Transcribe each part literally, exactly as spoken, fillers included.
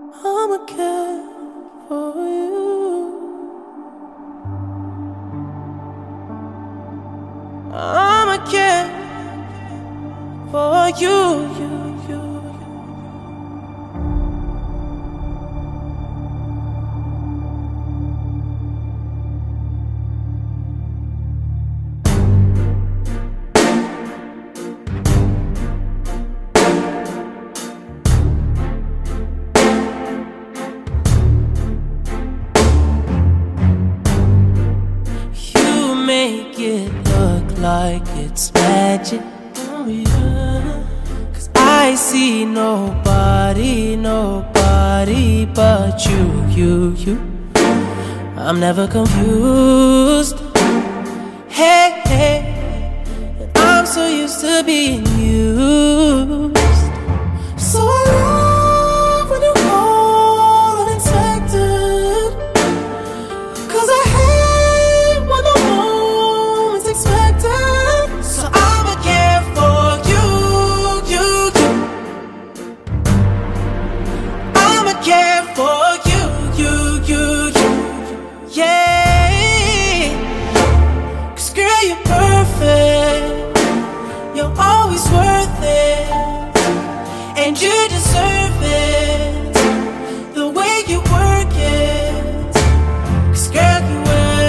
I'ma care for you. I'ma care for you, you, you. Make it look like it's magic. Oh yeah. Cause I see nobody, nobody but you, you, you. I'm never confused. Hey, hey. And I'm so used to being used. So I love when you call unexpected. Cause I hate when the moment's expected. So I'ma care for you, you, you. I'ma care for you, you, you, you. Yeah. Cause girl, you're perfect. You're always worth it. And you deserve it. The way you work it. Cause girl, you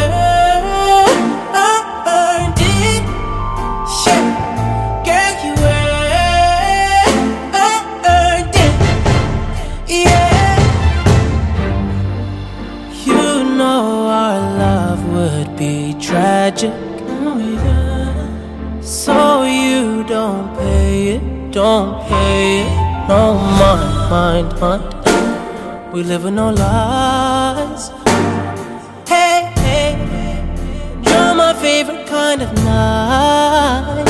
earned it. Yeah. Girl, you earned it. Yeah. You know our love would be tragic. Oh yeah. So you don't pay it, don't pay it. No mind, mind, mind. We live with no lies. Hey, hey, you're my favorite kind of night.